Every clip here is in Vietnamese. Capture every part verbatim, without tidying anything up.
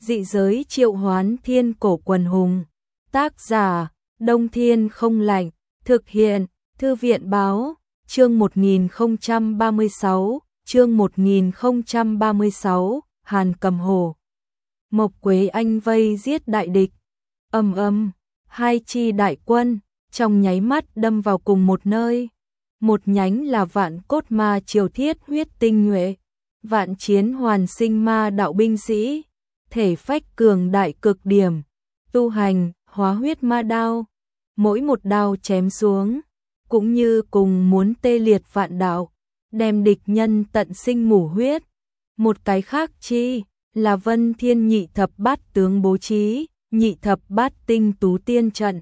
Dị giới triệu hoán thiên cổ quần hùng. Tác giả, Đông Thiên không lạnh. Thực hiện, Thư viện báo, chương một nghìn không trăm ba mươi sáu, chương một nghìn không trăm ba mươi sáu, Hàn Cầm Hổ. Mộc Quế Anh vây giết đại địch. Ầm ầm, hai chi đại quân, trong nháy mắt đâm vào cùng một nơi. Một nhánh là Vạn Cốt Ma Triều Thiết huyết tinh nhuệ, Vạn Chiến Hoàn Sinh Ma đạo binh sĩ, thể phách cường đại cực điểm, tu hành, hóa huyết ma đao, mỗi một đao chém xuống, cũng như cùng muốn tê liệt vạn đạo, đem địch nhân tận sinh mủ huyết. Một cái khác chi là Vân Thiên nhị thập bát tướng bố trí, nhị thập bát tinh tú tiên trận.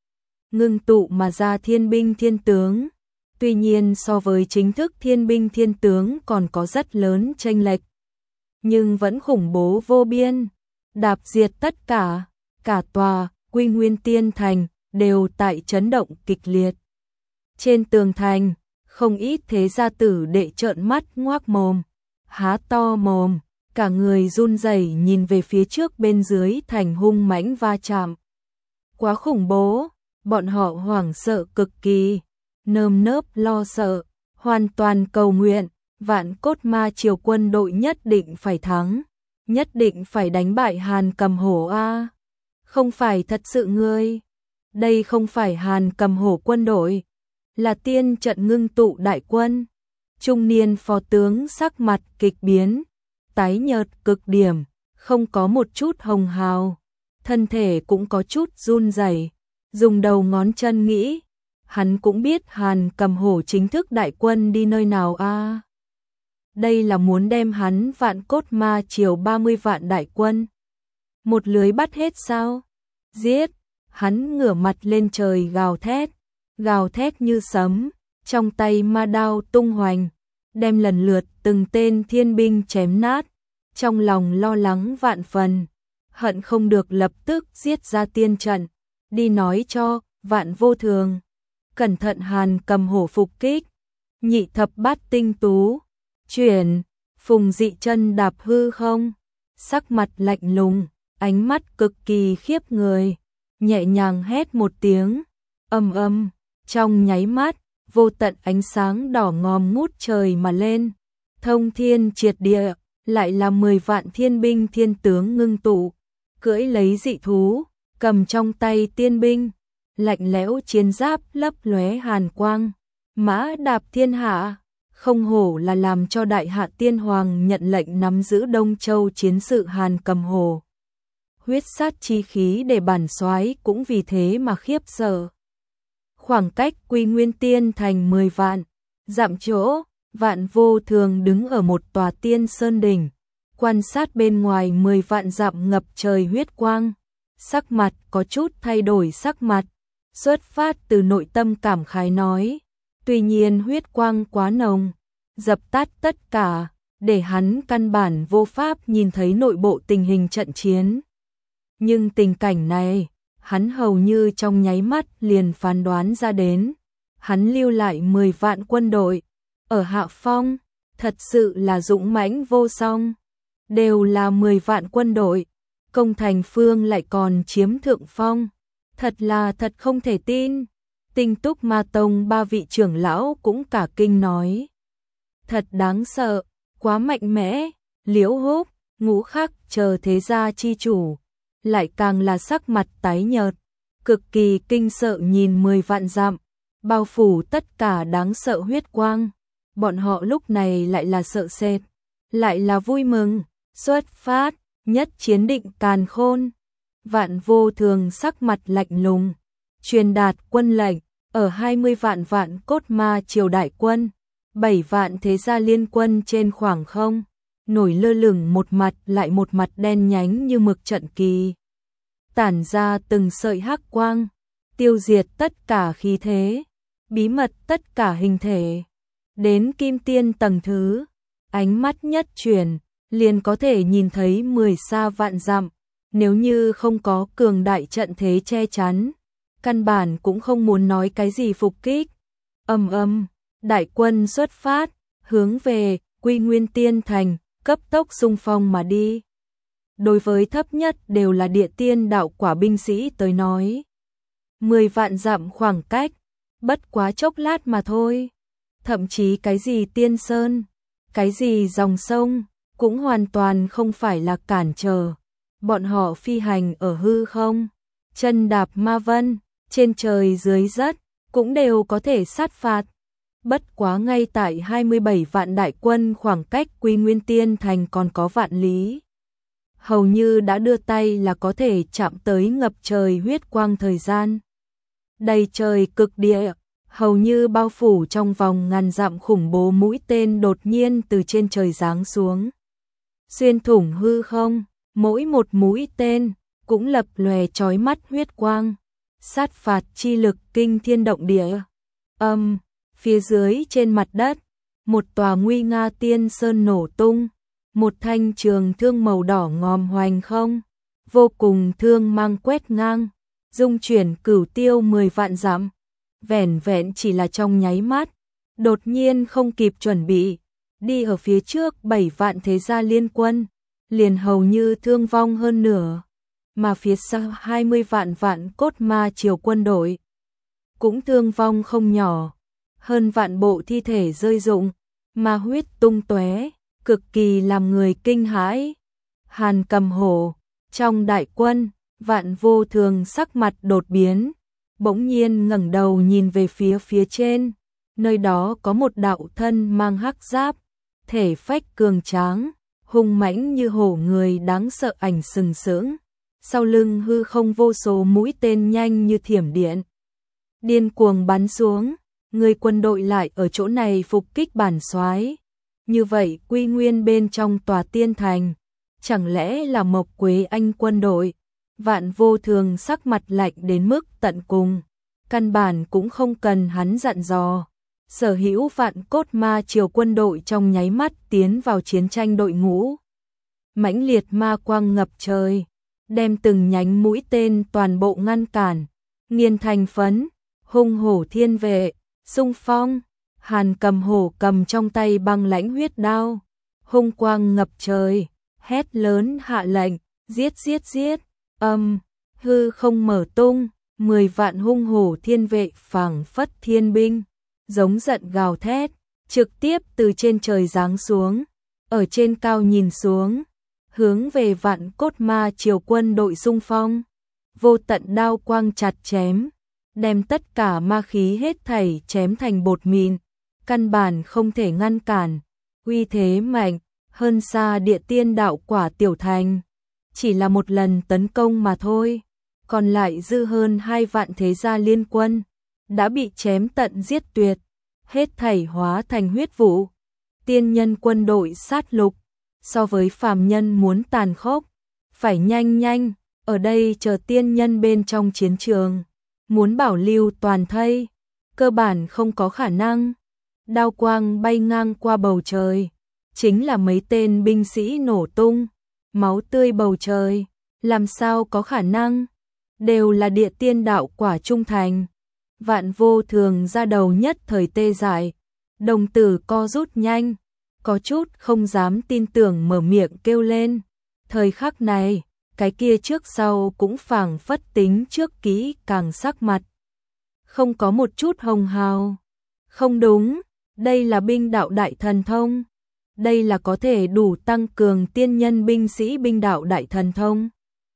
Ngưng tụ mà ra thiên binh thiên tướng. Tuy nhiên so với chính thức thiên binh thiên tướng còn có rất lớn chênh lệch, nhưng vẫn khủng bố vô biên, đạp diệt tất cả, cả tòa Quy Nguyên Tiên Thành đều tại chấn động kịch liệt. Trên tường thành, không ít thế gia tử đệ trợn mắt ngoác mồm, há to mồm, cả người run rẩy nhìn về phía trước bên dưới thành hung mãnh va chạm. Quá khủng bố, bọn họ hoảng sợ cực kỳ, nơm nớp lo sợ, hoàn toàn cầu nguyện, Vạn Cốt Ma Triều quân đội nhất định phải thắng, nhất định phải đánh bại Hàn Cầm Hổ a. Không phải thật sự ngươi, đây không phải Hàn Cầm Hổ quân đội, là tiên trận ngưng tụ đại quân. Trung niên phó tướng sắc mặt kịch biến, tái nhợt cực điểm, không có một chút hồng hào, thân thể cũng có chút run rẩy, dùng đầu ngón chân nghĩ, hắn cũng biết Hàn Cầm Hổ chính thức đại quân đi nơi nào a. À, đây là muốn đem hắn Vạn Cốt Ma Triều ba mươi vạn đại quân một lưới bắt hết sao? Giết! Hắn ngửa mặt lên trời gào thét, gào thét như sấm, trong tay ma đao tung hoành, đem lần lượt từng tên thiên binh chém nát, trong lòng lo lắng vạn phần, hận không được lập tức giết ra tiên trận, đi nói cho Vạn Vô Thường, cẩn thận Hàn Cầm Hổ phục kích. Nhị thập bát tinh tú, chuyển, Phùng Dị Chân đạp hư không, sắc mặt lạnh lùng, ánh mắt cực kỳ khiếp người, nhẹ nhàng hét một tiếng, ầm ầm, trong nháy mắt, vô tận ánh sáng đỏ ngòm ngút trời mà lên, thông thiên triệt địa, lại là mười vạn thiên binh thiên tướng ngưng tụ, cưỡi lấy dị thú, cầm trong tay tiên binh, lạnh lẽo chiến giáp lấp lóe hàn quang, mã đạp thiên hạ, không hổ là làm cho đại hạ tiên hoàng nhận lệnh nắm giữ Đông Châu chiến sự Hàn Cầm Hổ. Huyết sát chi khí để bản soái cũng vì thế mà khiếp sợ. Khoảng cách Quy Nguyên Tiên Thành mười vạn dặm chỗ, Vạn Vô Thường đứng ở một tòa tiên sơn đỉnh, quan sát bên ngoài mười vạn dặm ngập trời huyết quang, sắc mặt có chút thay đổi sắc mặt, xuất phát từ nội tâm cảm khái nói, tuy nhiên huyết quang quá nồng, dập tắt tất cả, để hắn căn bản vô pháp nhìn thấy nội bộ tình hình trận chiến. Nhưng tình cảnh này, hắn hầu như trong nháy mắt liền phán đoán ra đến. Hắn lưu lại mười vạn quân đội, ở hạ phong, thật sự là dũng mãnh vô song. Đều là mười vạn quân đội, công thành phương lại còn chiếm thượng phong. Thật là thật không thể tin. Tinh Túc Ma Tông ba vị trưởng lão cũng cả kinh nói. Thật đáng sợ, quá mạnh mẽ, Liễu Húc, Ngũ Khắc chờ thế gia chi chủ, lại càng là sắc mặt tái nhợt, cực kỳ kinh sợ nhìn mười vạn dặm, bao phủ tất cả đáng sợ huyết quang. Bọn họ lúc này lại là sợ sệt, lại là vui mừng, xuất phát, nhất chiến định càn khôn. Vạn Vô Thường sắc mặt lạnh lùng, truyền đạt quân lệnh, ở hai mươi vạn Vạn Cốt Ma Triều đại quân, bảy vạn thế gia liên quân trên khoảng không, nổi lơ lửng một mặt lại một mặt đen nhánh như mực trận kỳ, tản ra từng sợi hắc quang, tiêu diệt tất cả khí thế, bí mật tất cả hình thể. Đến kim tiên tầng thứ, ánh mắt nhất chuyển, liền có thể nhìn thấy mười xa vạn dặm, nếu như không có cường đại trận thế che chắn, căn bản cũng không muốn nói cái gì phục kích. Ầm ầm, đại quân xuất phát, hướng về Quy Nguyên Tiên Thành, cấp tốc xung phong mà đi. đối với thấp nhất đều là địa tiên đạo quả binh sĩ tới nói. Mười vạn dặm khoảng cách, bất quá chốc lát mà thôi. Thậm chí cái gì tiên sơn, cái gì dòng sông, cũng hoàn toàn không phải là cản trở. Bọn họ phi hành ở hư không, chân đạp ma vân, trên trời dưới đất, cũng đều có thể sát phạt. Bất quá ngay tại hai mươi bảy vạn đại quân khoảng cách Quy Nguyên Tiên Thành còn có vạn lý. Hầu như đã đưa tay là có thể chạm tới ngập trời huyết quang thời gian. Đầy trời cực địa, hầu như bao phủ trong vòng ngàn dặm khủng bố mũi tên đột nhiên từ trên trời giáng xuống. Xuyên thủng hư không, mỗi một mũi tên cũng lập lòe chói mắt huyết quang, sát phạt chi lực kinh thiên động địa. Âm, um, phía dưới trên mặt đất, một tòa nguy nga tiên sơn nổ tung, một thanh trường thương màu đỏ ngòm hoành không, vô cùng thương mang quét ngang, dung chuyển cửu tiêu mười vạn dặm. Vẻn vẹn chỉ là trong nháy mắt, đột nhiên không kịp chuẩn bị, đi ở phía trước bảy vạn thế gia liên quân, liền hầu như thương vong hơn nửa, mà phía sau hai mươi vạn vạn cốt ma triều quân đội cũng thương vong không nhỏ, hơn vạn bộ thi thể rơi rụng, ma huyết tung tóe, cực kỳ làm người kinh hãi. Hàn Cầm Hổ, trong đại quân, Vạn Vô Thường sắc mặt đột biến, bỗng nhiên ngẩng đầu nhìn về phía phía trên, nơi đó có một đạo thân mang hắc giáp, thể phách cường tráng, hung mãnh như hổ người đáng sợ ảnh sừng sững, sau lưng hư không vô số mũi tên nhanh như thiểm điện, điên cuồng bắn xuống. Người quân đội lại ở chỗ này phục kích bản soái. Như vậy Quy Nguyên bên trong tòa tiên thành, chẳng lẽ là Mộc Quế Anh quân đội? Vạn Vô Thường sắc mặt lạnh đến mức tận cùng, căn bản cũng không cần hắn dặn dò. Sở hữu vạn cốt ma triều quân đội trong nháy mắt tiến vào chiến tranh đội ngũ. Mãnh liệt ma quang ngập trời, đem từng nhánh mũi tên toàn bộ ngăn cản, nghiền thành phấn. Hung hổ thiên vệ, xung phong, Hàn Cầm Hổ cầm trong tay băng lãnh huyết đao, hung quang ngập trời, hét lớn hạ lệnh, giết giết giết, âm, hư không mở tung, mười vạn hung hổ thiên vệ phảng phất thiên binh, giống giận gào thét, trực tiếp từ trên trời giáng xuống, ở trên cao nhìn xuống, hướng về vạn cốt ma triều quân đội xung phong, vô tận đao quang chặt chém, đem tất cả ma khí hết thảy chém thành bột mịn, căn bản không thể ngăn cản, uy thế mạnh, hơn xa địa tiên đạo quả tiểu thành. Chỉ là một lần tấn công mà thôi, còn lại dư hơn hai vạn thế gia liên quân, đã bị chém tận giết tuyệt, hết thảy hóa thành huyết vụ. Tiên nhân quân đội sát lục, so với phàm nhân muốn tàn khốc, phải nhanh nhanh, ở đây chờ tiên nhân bên trong chiến trường. Muốn bảo lưu toàn thây, cơ bản không có khả năng. Đao quang bay ngang qua bầu trời, chính là mấy tên binh sĩ nổ tung, máu tươi bầu trời, làm sao có khả năng, đều là địa tiên đạo quả trung thành. Vạn Vô Thường ra đầu nhất thời tê dại, đồng tử co rút nhanh, có chút không dám tin tưởng mở miệng kêu lên. Thời khắc này, cái kia trước sau cũng phảng phất tính trước kỹ càng sắc mặt. Không có một chút hồng hào. Không đúng, đây là binh đạo đại thần thông. Đây là có thể đủ tăng cường tiên nhân binh sĩ binh đạo đại thần thông.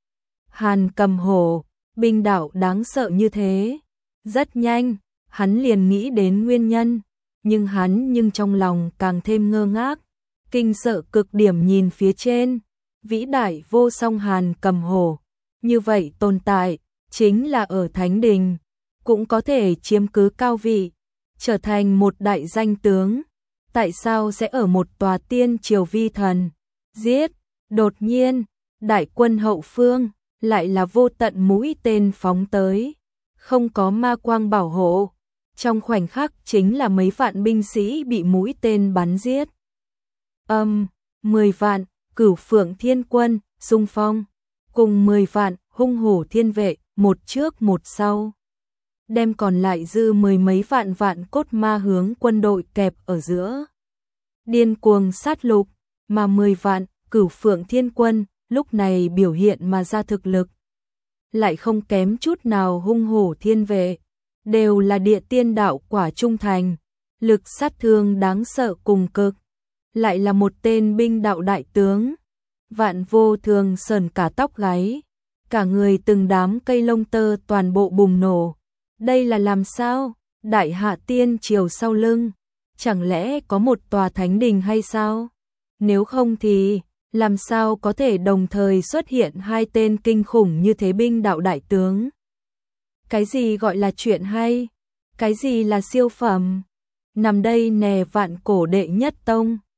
Hàn Cầm Hổ, binh đạo đáng sợ như thế. Rất nhanh, hắn liền nghĩ đến nguyên nhân. Nhưng hắn nhưng trong lòng càng thêm ngơ ngác. Kinh sợ cực điểm nhìn phía trên. Vĩ đại vô song Hàn Cầm Hổ, như vậy tồn tại, chính là ở Thánh Đình, cũng có thể chiếm cứ cao vị, trở thành một đại danh tướng. Tại sao sẽ ở một tòa tiên triều vi thần, giết, đột nhiên, đại quân hậu phương, lại là vô tận mũi tên phóng tới, không có ma quang bảo hộ, trong khoảnh khắc chính là mấy vạn binh sĩ bị mũi tên bắn giết. Âm, mười vạn. Cửu Phượng Thiên Quân, xung phong, cùng mười vạn hung hổ thiên vệ, một trước một sau. Đem còn lại dư mười mấy vạn vạn cốt ma hướng quân đội kẹp ở giữa. Điên cuồng sát lục, mà mười vạn Cửu Phượng Thiên Quân lúc này biểu hiện mà ra thực lực lại không kém chút nào hung hổ thiên vệ, đều là địa tiên đạo quả trung thành, lực sát thương đáng sợ cùng cực, lại là một tên binh đạo đại tướng. Vạn Vô Thường sờn cả tóc gáy, cả người từng đám cây lông tơ toàn bộ bùng nổ. Đây là làm sao? Đại hạ tiên triều sau lưng, chẳng lẽ có một tòa thánh đình hay sao? Nếu không thì, làm sao có thể đồng thời xuất hiện hai tên kinh khủng như thế binh đạo đại tướng? Cái gì gọi là chuyện hay? Cái gì là siêu phẩm? Nằm đây nè vạn cổ đệ nhất tông,